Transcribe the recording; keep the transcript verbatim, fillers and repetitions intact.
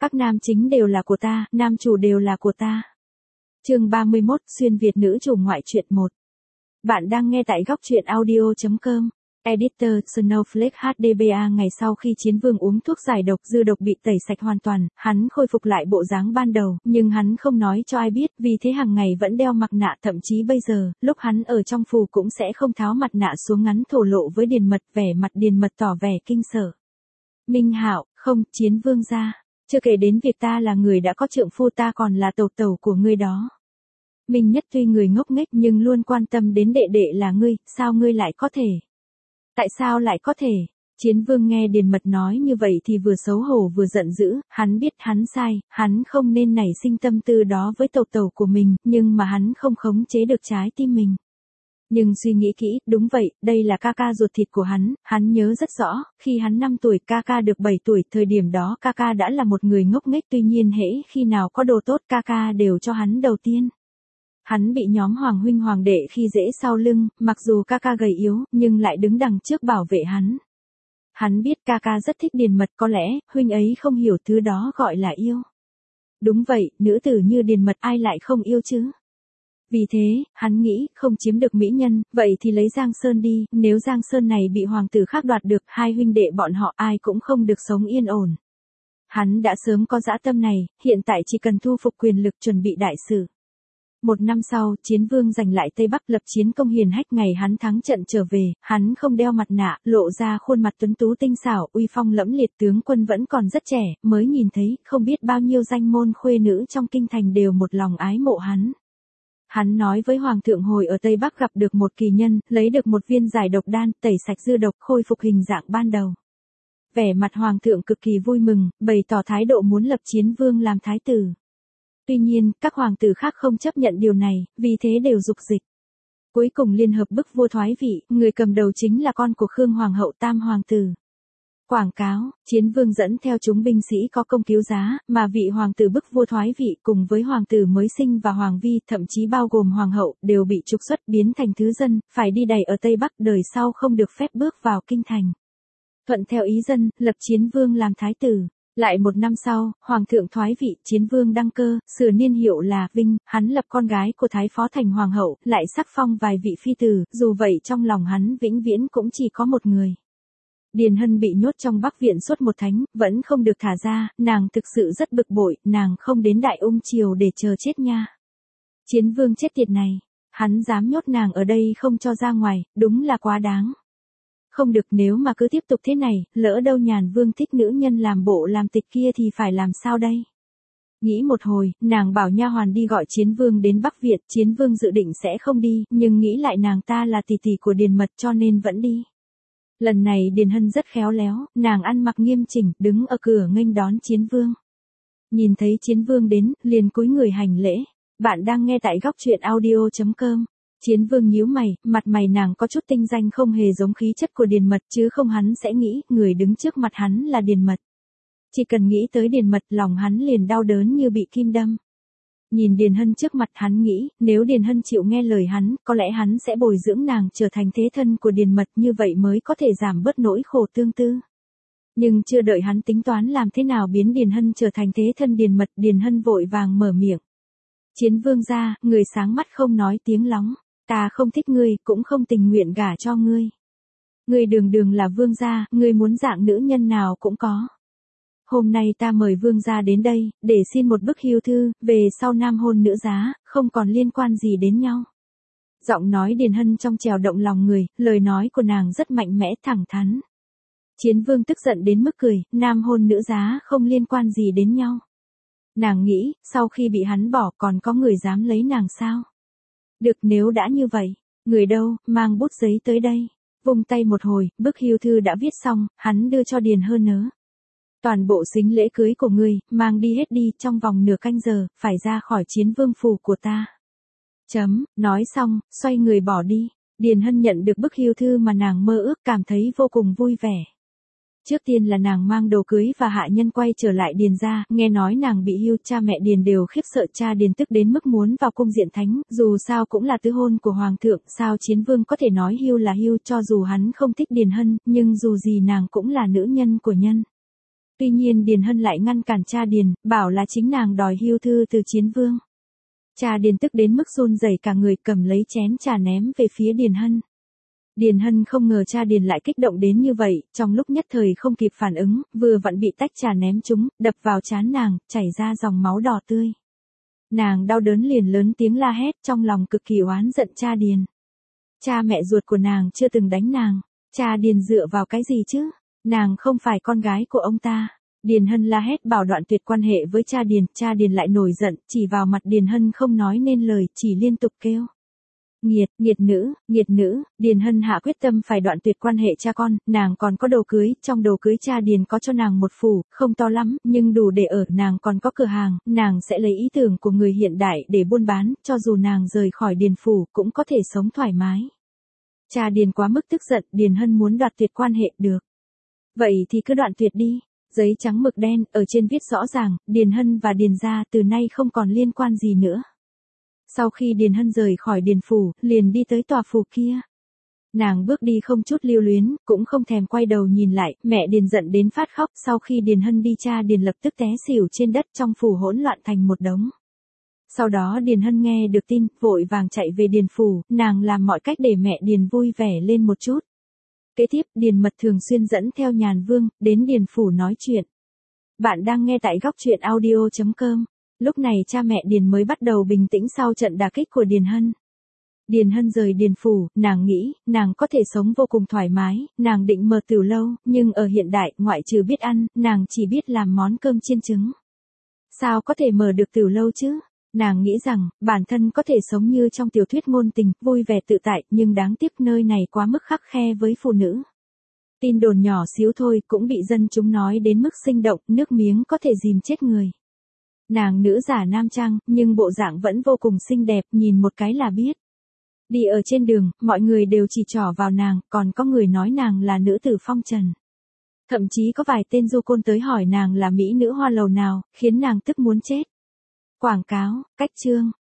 Các nam chính đều là của ta, nam chủ đều là của ta. Chương ba mươi mốt, xuyên Việt nữ chủ ngoại truyện một. Bạn đang nghe tại góc truyện audio chấm com. Editor, Snowflake hát đê bê a. Ngày sau khi Chiến Vương uống thuốc giải độc, dư độc bị tẩy sạch hoàn toàn, hắn khôi phục lại bộ dáng ban đầu, nhưng hắn không nói cho ai biết, vì thế hàng ngày vẫn đeo mặt nạ, thậm chí bây giờ, lúc hắn ở trong phù cũng sẽ không tháo mặt nạ xuống, ngắn thổ lộ với Điền Mật, vẻ mặt Điền Mật tỏ vẻ kinh sợ. Minh Hạo, không, Chiến Vương gia, chưa kể đến việc ta là người đã có trượng phu, ta còn là tẩu tẩu của ngươi đó. Minh Nhất tuy người ngốc nghếch nhưng luôn quan tâm đến đệ đệ là ngươi, sao ngươi lại có thể? Tại sao lại có thể? Chiến Vương nghe Điền Mật nói như vậy thì vừa xấu hổ vừa giận dữ, hắn biết hắn sai, hắn không nên nảy sinh tâm tư đó với tẩu tẩu của mình, nhưng mà hắn không khống chế được trái tim mình. Nhưng suy nghĩ kỹ, đúng vậy, đây là ca ca ruột thịt của hắn, hắn nhớ rất rõ, khi hắn năm tuổi, ca ca được bảy tuổi, thời điểm đó ca ca đã là một người ngốc nghếch, tuy nhiên hễ khi nào có đồ tốt ca ca đều cho hắn đầu tiên. Hắn bị nhóm hoàng huynh hoàng đệ khi dễ sau lưng, mặc dù ca ca gầy yếu, nhưng lại đứng đằng trước bảo vệ hắn. Hắn biết ca ca rất thích Điền Mật, có lẽ, huynh ấy không hiểu thứ đó gọi là yêu. Đúng vậy, nữ tử như Điền Mật ai lại không yêu chứ? Vì thế, hắn nghĩ, không chiếm được mỹ nhân, vậy thì lấy Giang Sơn đi, nếu Giang Sơn này bị hoàng tử khác đoạt được, hai huynh đệ bọn họ ai cũng không được sống yên ổn. Hắn đã sớm có dã tâm này, hiện tại chỉ cần thu phục quyền lực chuẩn bị đại sự. Một năm sau, Chiến Vương giành lại Tây Bắc, lập chiến công hiển hách. Ngày hắn thắng trận trở về, hắn không đeo mặt nạ, lộ ra khuôn mặt tuấn tú tinh xảo, uy phong lẫm liệt, tướng quân vẫn còn rất trẻ, mới nhìn thấy, không biết bao nhiêu danh môn khuê nữ trong kinh thành đều một lòng ái mộ hắn. Hắn nói với Hoàng thượng hồi ở Tây Bắc gặp được một kỳ nhân, lấy được một viên giải độc đan, tẩy sạch dư độc, khôi phục hình dạng ban đầu. Vẻ mặt Hoàng thượng cực kỳ vui mừng, bày tỏ thái độ muốn lập Chiến Vương làm thái tử. Tuy nhiên, các hoàng tử khác không chấp nhận điều này, vì thế đều dục dịch. Cuối cùng liên hợp bức vua thoái vị, người cầm đầu chính là con của Khương Hoàng hậu Tam Hoàng tử. Quảng cáo, Chiến Vương dẫn theo chúng binh sĩ có công cứu giá, mà vị hoàng tử bức vua thoái vị cùng với hoàng tử mới sinh và hoàng vi, thậm chí bao gồm hoàng hậu, đều bị trục xuất biến thành thứ dân, phải đi đày ở Tây Bắc, đời sau không được phép bước vào kinh thành. Thuận theo ý dân, lập Chiến Vương làm thái tử. Lại một năm sau, Hoàng thượng thoái vị, Chiến Vương đăng cơ, sửa niên hiệu là Vinh, hắn lập con gái của Thái Phó thành Hoàng hậu, lại sắc phong vài vị phi tử, dù vậy trong lòng hắn vĩnh viễn cũng chỉ có một người. Điền Hân bị nhốt trong Bắc Viện suốt một tháng, vẫn không được thả ra, nàng thực sự rất bực bội, nàng không đến Đại Ung Triều để chờ chết nha. Chiến Vương chết tiệt này, hắn dám nhốt nàng ở đây không cho ra ngoài, đúng là quá đáng. Không được, nếu mà cứ tiếp tục thế này, lỡ đâu Nhàn Vương thích nữ nhân làm bộ làm tịch kia thì phải làm sao đây? Nghĩ một hồi, nàng bảo nha hoàn đi gọi Chiến Vương đến Bắc Viện, Chiến Vương dự định sẽ không đi, nhưng nghĩ lại nàng ta là tỷ tỷ của Điền Mật cho nên vẫn đi. Lần này Điền Hân rất khéo léo, nàng ăn mặc nghiêm chỉnh, đứng ở cửa nghênh đón Chiến Vương. Nhìn thấy Chiến Vương đến, liền cúi người hành lễ. Bạn đang nghe tại góc truyện audio chấm com. Chiến Vương nhíu mày, mặt mày nàng có chút tinh danh, không hề giống khí chất của Điền Mật, chứ không hắn sẽ nghĩ, người đứng trước mặt hắn là Điền Mật. Chỉ cần nghĩ tới Điền Mật, lòng hắn liền đau đớn như bị kim đâm. Nhìn Điền Hân trước mặt, hắn nghĩ, nếu Điền Hân chịu nghe lời hắn, có lẽ hắn sẽ bồi dưỡng nàng trở thành thế thân của Điền Mật, như vậy mới có thể giảm bớt nỗi khổ tương tư. Nhưng chưa đợi hắn tính toán làm thế nào biến Điền Hân trở thành thế thân Điền Mật, Điền Hân vội vàng mở miệng. Chiến Vương gia, người sáng mắt không nói tiếng lóng. Ta không thích ngươi, cũng không tình nguyện gả cho ngươi. Ngươi đường đường là vương gia, ngươi muốn dạng nữ nhân nào cũng có. Hôm nay ta mời vương gia đến đây, để xin một bức hưu thư, về sau nam hôn nữ giá, không còn liên quan gì đến nhau. Giọng nói Điền Hân trong trèo động lòng người, lời nói của nàng rất mạnh mẽ, thẳng thắn. Chiến Vương tức giận đến mức cười, nam hôn nữ giá không liên quan gì đến nhau. Nàng nghĩ, sau khi bị hắn bỏ còn có người dám lấy nàng sao? Được, nếu đã như vậy, người đâu, mang bút giấy tới đây. Vung tay một hồi, bức hưu thư đã viết xong, hắn đưa cho Điền Hân nớ. Toàn bộ sính lễ cưới của ngươi, mang đi hết đi, trong vòng nửa canh giờ, phải ra khỏi Chiến Vương phủ của ta. Chấm, nói xong, xoay người bỏ đi. Điền Hân nhận được bức hưu thư mà nàng mơ ước, cảm thấy vô cùng vui vẻ. Trước tiên là nàng mang đồ cưới và hạ nhân quay trở lại Điền gia, nghe nói nàng bị hưu, cha mẹ Điền đều khiếp sợ, cha Điền tức đến mức muốn vào cung diện thánh, dù sao cũng là tứ hôn của hoàng thượng, sao Chiến Vương có thể nói hưu là hưu, cho dù hắn không thích Điền Hân, nhưng dù gì nàng cũng là nữ nhân của nhân. Tuy nhiên Điền Hân lại ngăn cản cha Điền, bảo là chính nàng đòi hưu thư từ Chiến Vương. Cha Điền tức đến mức run rẩy cả người, cầm lấy chén trà ném về phía Điền Hân. Điền Hân không ngờ cha Điền lại kích động đến như vậy, trong lúc nhất thời không kịp phản ứng, vừa vặn bị tách trà ném trúng, đập vào trán nàng, chảy ra dòng máu đỏ tươi. Nàng đau đớn liền lớn tiếng la hét, trong lòng cực kỳ oán giận cha Điền. Cha mẹ ruột của nàng chưa từng đánh nàng, cha Điền dựa vào cái gì chứ? Nàng không phải con gái của ông ta. Điền Hân la hét bảo đoạn tuyệt quan hệ với cha Điền, cha Điền lại nổi giận, chỉ vào mặt Điền Hân không nói nên lời, chỉ liên tục kêu. Nghiệt, nghiệt nữ, nghiệt nữ, Điền Hân hạ quyết tâm phải đoạn tuyệt quan hệ cha con, nàng còn có đồ cưới, trong đồ cưới cha Điền có cho nàng một phủ, không to lắm, nhưng đủ để ở, nàng còn có cửa hàng, nàng sẽ lấy ý tưởng của người hiện đại để buôn bán, cho dù nàng rời khỏi Điền phủ cũng có thể sống thoải mái. Cha Điền quá mức tức giận, Điền Hân muốn đoạt tuyệt quan hệ được. Vậy thì cứ đoạn tuyệt đi. Giấy trắng mực đen, ở trên viết rõ ràng, Điền Hân và Điền gia từ nay không còn liên quan gì nữa. Sau khi Điền Hân rời khỏi Điền phủ, liền đi tới tòa phủ kia. Nàng bước đi không chút lưu luyến, cũng không thèm quay đầu nhìn lại, mẹ Điền giận đến phát khóc, sau khi Điền Hân đi cha Điền lập tức té xỉu trên đất, trong phủ hỗn loạn thành một đống. Sau đó Điền Hân nghe được tin, vội vàng chạy về Điền phủ, nàng làm mọi cách để mẹ Điền vui vẻ lên một chút. Kế tiếp, Điền Mật thường xuyên dẫn theo Nhàn Vương, đến Điền phủ nói chuyện. Bạn đang nghe tại góc truyện audio chấm com. Lúc này cha mẹ Điền mới bắt đầu bình tĩnh sau trận đả kích của Điền Hân. Điền Hân rời Điền phủ, nàng nghĩ, nàng có thể sống vô cùng thoải mái, nàng định mở tửu lâu, nhưng ở hiện đại, ngoại trừ biết ăn, nàng chỉ biết làm món cơm chiên trứng. Sao có thể mở được tửu lâu chứ? Nàng nghĩ rằng, bản thân có thể sống như trong tiểu thuyết ngôn tình, vui vẻ tự tại, nhưng đáng tiếc nơi này quá mức khắt khe với phụ nữ. Tin đồn nhỏ xíu thôi cũng bị dân chúng nói đến mức sinh động, nước miếng có thể dìm chết người. Nàng nữ giả nam trang, nhưng bộ dạng vẫn vô cùng xinh đẹp, nhìn một cái là biết. Đi ở trên đường, mọi người đều chỉ trỏ vào nàng, còn có người nói nàng là nữ tử phong trần. Thậm chí có vài tên du côn tới hỏi nàng là mỹ nữ hoa lầu nào, khiến nàng tức muốn chết. Quảng cáo, cách chương.